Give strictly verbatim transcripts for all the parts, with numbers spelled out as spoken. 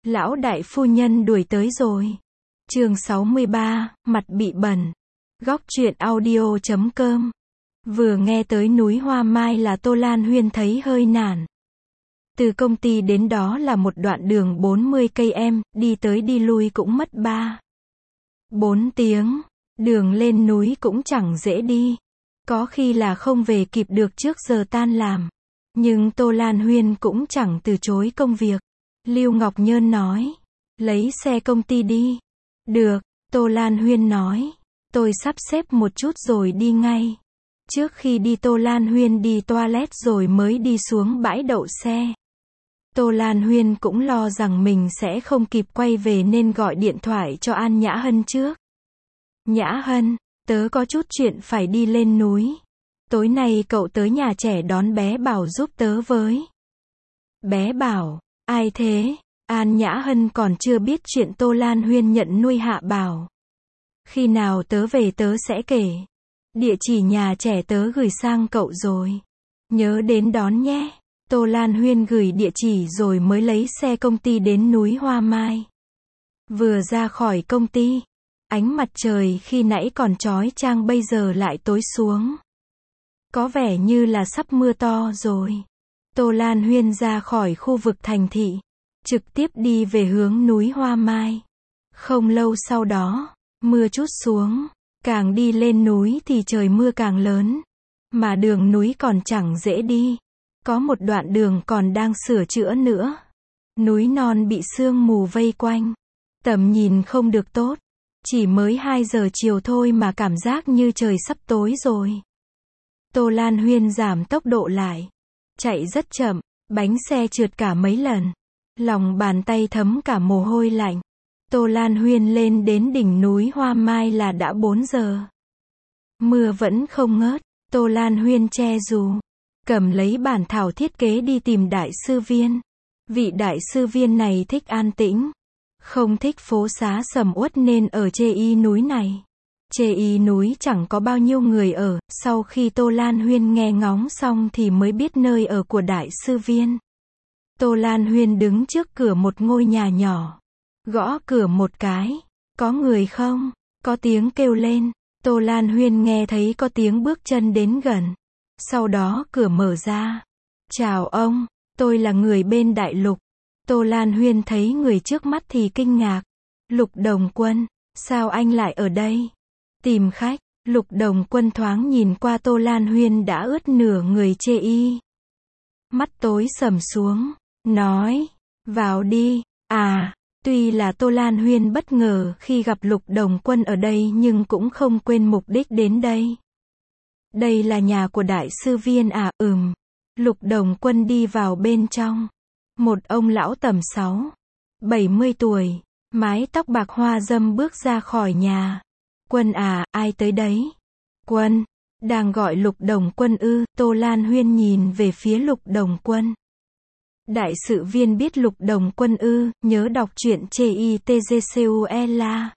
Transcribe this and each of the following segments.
Lão đại phu nhân đuổi tới rồi. Chương sáu mươi ba, mặt bị bẩn. Góc truyện audio chấm com. Vừa nghe tới núi Hoa Mai là Tô Lan Huyên thấy hơi nản. Từ công ty đến đó là một đoạn đường bốn mươi cây em, đi tới đi lui cũng mất ba bốn tiếng. Đường lên núi cũng chẳng dễ đi. Có khi là không về kịp được trước giờ tan làm. Nhưng Tô Lan Huyên cũng chẳng từ chối công việc. Lưu Ngọc Nhơn nói, lấy xe công ty đi. Được, Tô Lan Huyên nói, tôi sắp xếp một chút rồi đi ngay. Trước khi đi Tô Lan Huyên đi toilet rồi mới đi xuống bãi đậu xe. Tô Lan Huyên cũng lo rằng mình sẽ không kịp quay về nên gọi điện thoại cho An Nhã Hân trước. Nhã Hân, tớ có chút chuyện phải đi lên núi. Tối nay cậu tới nhà trẻ đón bé Bảo giúp tớ với. Bé Bảo, ai thế? An Nhã Hân còn chưa biết chuyện Tô Lan Huyên nhận nuôi Hạ Bảo. Khi nào tớ về tớ sẽ kể. Địa chỉ nhà trẻ tớ gửi sang cậu rồi. Nhớ đến đón nhé. Tô Lan Huyên gửi địa chỉ rồi mới lấy xe công ty đến núi Hoa Mai. Vừa ra khỏi công ty, ánh mặt trời khi nãy còn chói chang bây giờ lại tối xuống. Có vẻ như là sắp mưa to rồi. Tô Lan Huyên ra khỏi khu vực thành thị, trực tiếp đi về hướng núi Hoa Mai. Không lâu sau đó, mưa trút xuống. Càng đi lên núi thì trời mưa càng lớn. Mà đường núi còn chẳng dễ đi. Có một đoạn đường còn đang sửa chữa nữa. Núi non bị sương mù vây quanh. Tầm nhìn không được tốt. Chỉ mới hai giờ chiều thôi mà cảm giác như trời sắp tối rồi. Tô Lan Huyên giảm tốc độ lại. Chạy rất chậm, bánh xe trượt cả mấy lần. Lòng bàn tay thấm cả mồ hôi lạnh. Tô Lan Huyên lên đến đỉnh núi Hoa Mai là đã bốn giờ. Mưa vẫn không ngớt. Tô Lan Huyên che dù, cầm lấy bản thảo thiết kế đi tìm đại sư Viên. Vị đại sư Viên này thích an tĩnh, không thích phố xá sầm uất nên ở chê y núi này. Chê y núi chẳng có bao nhiêu người ở. Sau khi Tô Lan Huyên nghe ngóng xong thì mới biết nơi ở của đại sư Viên. Tô Lan Huyên đứng trước cửa một ngôi nhà nhỏ. Gõ cửa một cái. Có người không? Có tiếng kêu lên. Tô Lan Huyên nghe thấy có tiếng bước chân đến gần. Sau đó cửa mở ra. Chào ông, tôi là người bên Đại Lục. Tô Lan Huyên thấy người trước mắt thì kinh ngạc. Lục Đồng Quân, sao anh lại ở đây? Tìm khách. Lục Đồng Quân thoáng nhìn qua Tô Lan Huyên đã ướt nửa người chê y. Mắt tối sầm xuống, nói, vào đi. À, tuy là Tô Lan Huyên bất ngờ khi gặp Lục Đồng Quân ở đây nhưng cũng không quên mục đích đến đây. Đây là nhà của đại sư Viên à? Ừm. Lục Đồng Quân đi vào bên trong. Một ông lão tầm sáu, bảy mươi tuổi, mái tóc bạc hoa râm bước ra khỏi nhà. Quân à, ai tới đấy? Quân, đang gọi Lục Đồng Quân ư? Tô Lan Huyên nhìn về phía Lục Đồng Quân. Đại sự Viên biết Lục Đồng Quân ư? Nhớ đọc truyện chê i tê giê xê u e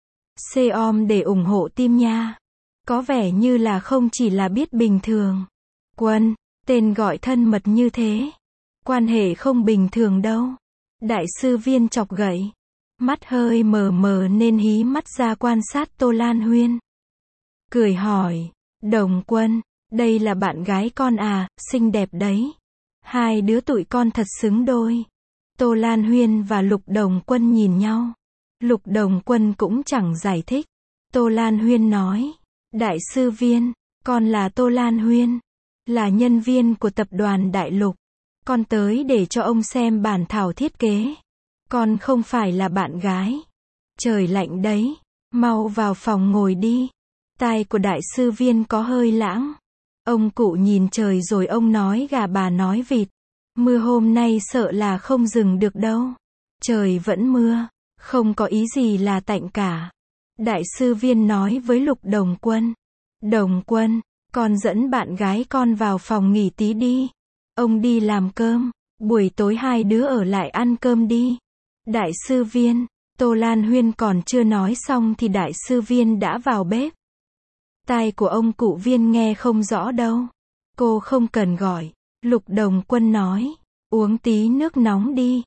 com để ủng hộ team nha. Có vẻ như là không chỉ là biết bình thường. Quân, tên gọi thân mật như thế. Quan hệ không bình thường đâu. Đại sư Viên chọc gậy. Mắt hơi mờ mờ nên hí mắt ra quan sát Tô Lan Huyên. Cười hỏi, Đồng Quân, đây là bạn gái con à? Xinh đẹp đấy. Hai đứa tụi con thật xứng đôi. Tô Lan Huyên và Lục Đồng Quân nhìn nhau. Lục Đồng Quân cũng chẳng giải thích. Tô Lan Huyên nói, đại sư Viên, con là Tô Lan Huyên, là nhân viên của tập đoàn Đại Lục. Con tới để cho ông xem bản thảo thiết kế. Con không phải là bạn gái. Trời lạnh đấy, mau vào phòng ngồi đi. Tai của đại sư Viên có hơi lãng. Ông cụ nhìn trời rồi ông nói gà bà nói vịt. Mưa hôm nay sợ là không dừng được đâu. Trời vẫn mưa, không có ý gì là tạnh cả. Đại sư Viên nói với Lục Đồng Quân. Đồng Quân, con dẫn bạn gái con vào phòng nghỉ tí đi. Ông đi làm cơm, buổi tối hai đứa ở lại ăn cơm đi. Đại sư Viên, Tô Lan Huyên còn chưa nói xong thì đại sư Viên đã vào bếp. Tai của ông cụ Viên nghe không rõ đâu. Cô không cần gọi. Lục Đồng Quân nói, uống tí nước nóng đi.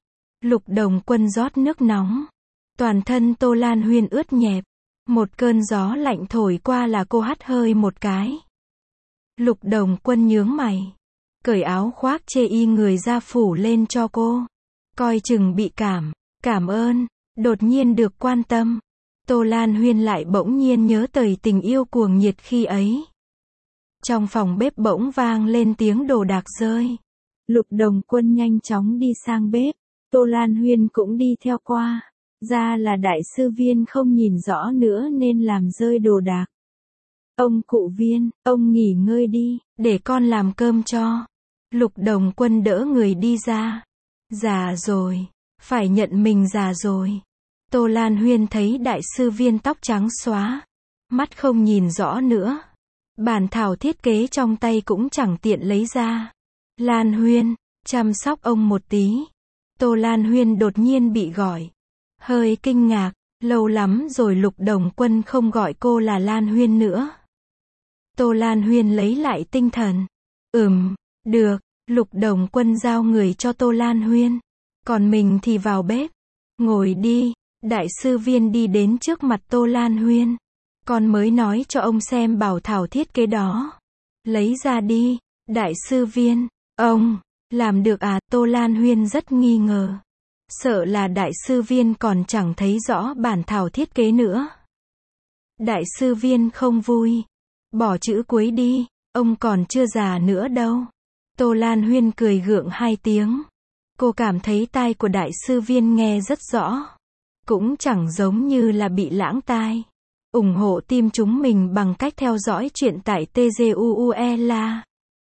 Lục Đồng Quân rót nước nóng. Toàn thân Tô Lan Huyên ướt nhẹp. Một cơn gió lạnh thổi qua là cô hắt hơi một cái. Lục Đồng Quân nhướng mày. Cởi áo khoác chê y người ra phủ lên cho cô. Coi chừng bị cảm. Cảm ơn. Đột nhiên được quan tâm. Tô Lan Huyên lại bỗng nhiên nhớ tới tình yêu cuồng nhiệt khi ấy. Trong phòng bếp bỗng vang lên tiếng đồ đạc rơi. Lục Đồng Quân nhanh chóng đi sang bếp. Tô Lan Huyên cũng đi theo qua. Ra là đại sư Viên không nhìn rõ nữa nên làm rơi đồ đạc. Ông cụ Viên, ông nghỉ ngơi đi, để con làm cơm cho. Lục Đồng Quân đỡ người đi ra. Già rồi, phải nhận mình già rồi. Tô Lan Huyên thấy đại sư Viên tóc trắng xóa, mắt không nhìn rõ nữa. Bản thảo thiết kế trong tay cũng chẳng tiện lấy ra. Lan Huyên, chăm sóc ông một tí. Tô Lan Huyên đột nhiên bị gọi. Hơi kinh ngạc, lâu lắm rồi Lục Đồng Quân không gọi cô là Lan Huyên nữa. Tô Lan Huyên lấy lại tinh thần. Ừm, được, Lục Đồng Quân giao người cho Tô Lan Huyên. Còn mình thì vào bếp. Ngồi đi, đại sư Viên đi đến trước mặt Tô Lan Huyên. Con mới nói cho ông xem bảo thảo thiết kế đó. Lấy ra đi, đại sư Viên. Ông, làm được à? Tô Lan Huyên rất nghi ngờ. Sợ là đại sư Viên còn chẳng thấy rõ bản thảo thiết kế nữa. Đại sư Viên không vui. Bỏ chữ cuối đi, ông còn chưa già nữa đâu. Tô Lan Huyên cười gượng hai tiếng. Cô cảm thấy tai của đại sư Viên nghe rất rõ. Cũng chẳng giống như là bị lãng tai. Ủng hộ team chúng mình bằng cách theo dõi chuyện tại tê giê u u e la.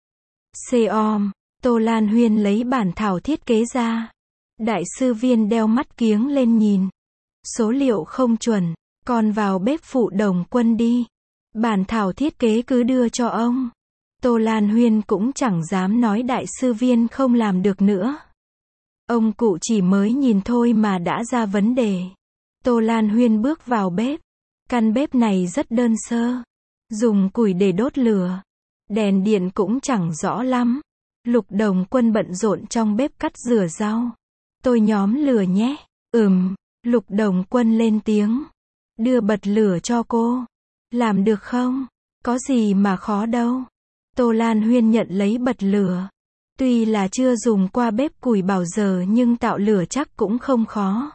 Com. Tô Lan Huyên lấy bản thảo thiết kế ra. Đại sư Viên đeo mắt kiếng lên nhìn. Số liệu không chuẩn, con vào bếp phụ Đồng Quân đi. Bản thảo thiết kế cứ đưa cho ông. Tô Lan Huyên cũng chẳng dám nói đại sư Viên không làm được nữa. Ông cụ chỉ mới nhìn thôi mà đã ra vấn đề. Tô Lan Huyên bước vào bếp. Căn bếp này rất đơn sơ. Dùng củi để đốt lửa. Đèn điện cũng chẳng rõ lắm. Lục Đồng Quân bận rộn trong bếp cắt rửa rau. Tôi nhóm lửa nhé. Ừm, Lục Đồng Quân lên tiếng. Đưa bật lửa cho cô. Làm được không? Có gì mà khó đâu. Tô Lan Huyên nhận lấy bật lửa. Tuy là chưa dùng qua bếp củi bảo giờ nhưng tạo lửa chắc cũng không khó.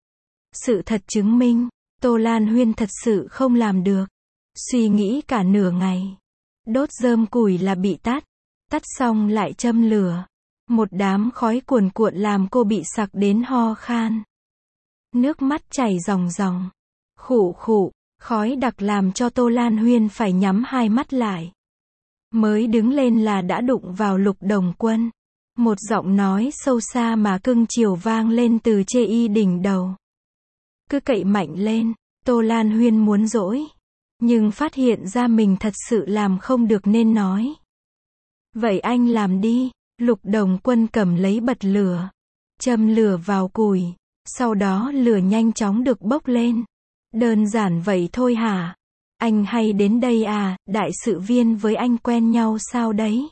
Sự thật chứng minh, Tô Lan Huyên thật sự không làm được. Suy nghĩ cả nửa ngày. Đốt rơm củi là bị tắt. Tắt xong lại châm lửa. Một đám khói cuồn cuộn làm cô bị sặc đến ho khan. Nước mắt chảy ròng ròng. Khụ khụ, khói đặc làm cho Tô Lan Huyên phải nhắm hai mắt lại. Mới đứng lên là đã đụng vào Lục Đồng Quân. Một giọng nói sâu xa mà cưng chiều vang lên từ chê y đỉnh đầu. Cứ cậy mạnh lên, Tô Lan Huyên muốn dỗi. Nhưng phát hiện ra mình thật sự làm không được nên nói. Vậy anh làm đi. Lục Đồng Quân cầm lấy bật lửa. Châm lửa vào củi. Sau đó lửa nhanh chóng được bốc lên. Đơn giản vậy thôi hả? Anh hay đến đây à? Đại sự Viên với anh quen nhau sao đấy?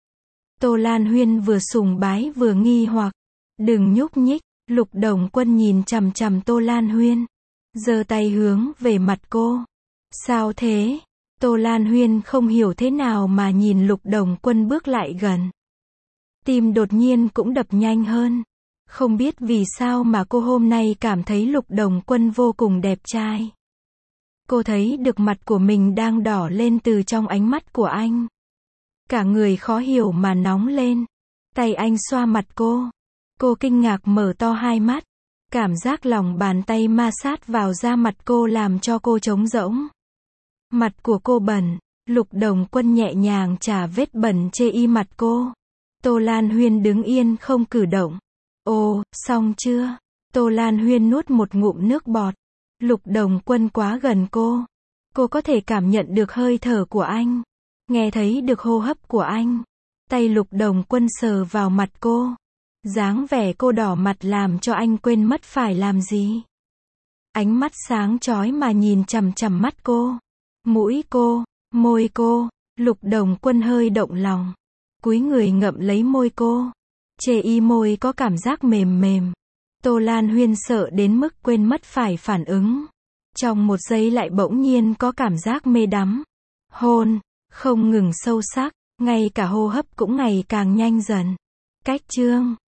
Tô Lan Huyên vừa sùng bái vừa nghi hoặc. Đừng nhúc nhích. Lục Đồng Quân nhìn chằm chằm Tô Lan Huyên. Giơ tay hướng về mặt cô. Sao thế? Tô Lan Huyên không hiểu thế nào mà nhìn Lục Đồng Quân bước lại gần. Tim đột nhiên cũng đập nhanh hơn. Không biết vì sao mà cô hôm nay cảm thấy Lục Đồng Quân vô cùng đẹp trai. Cô thấy được mặt của mình đang đỏ lên từ trong ánh mắt của anh. Cả người khó hiểu mà nóng lên. Tay anh xoa mặt cô. Cô kinh ngạc mở to hai mắt. Cảm giác lòng bàn tay ma sát vào da mặt cô làm cho cô trống rỗng. Mặt của cô bẩn. Lục Đồng Quân nhẹ nhàng chà vết bẩn chê y mặt cô. Tô Lan Huyên đứng yên không cử động. Ồ, xong chưa? Tô Lan Huyên nuốt một ngụm nước bọt. Lục Đồng Quân quá gần cô. Cô có thể cảm nhận được hơi thở của anh. Nghe thấy được hô hấp của anh. Tay Lục Đồng Quân sờ vào mặt cô. Dáng vẻ cô đỏ mặt làm cho anh quên mất phải làm gì. Ánh mắt sáng chói mà nhìn chằm chằm mắt cô. Mũi cô, môi cô. Lục Đồng Quân hơi động lòng. Cúi người ngậm lấy môi cô. Chê y môi có cảm giác mềm mềm. Tô Lan Huyên sợ đến mức quên mất phải phản ứng. Trong một giây lại bỗng nhiên có cảm giác mê đắm. Hôn, không ngừng sâu sắc, ngay cả hô hấp cũng ngày càng nhanh dần. Cách chương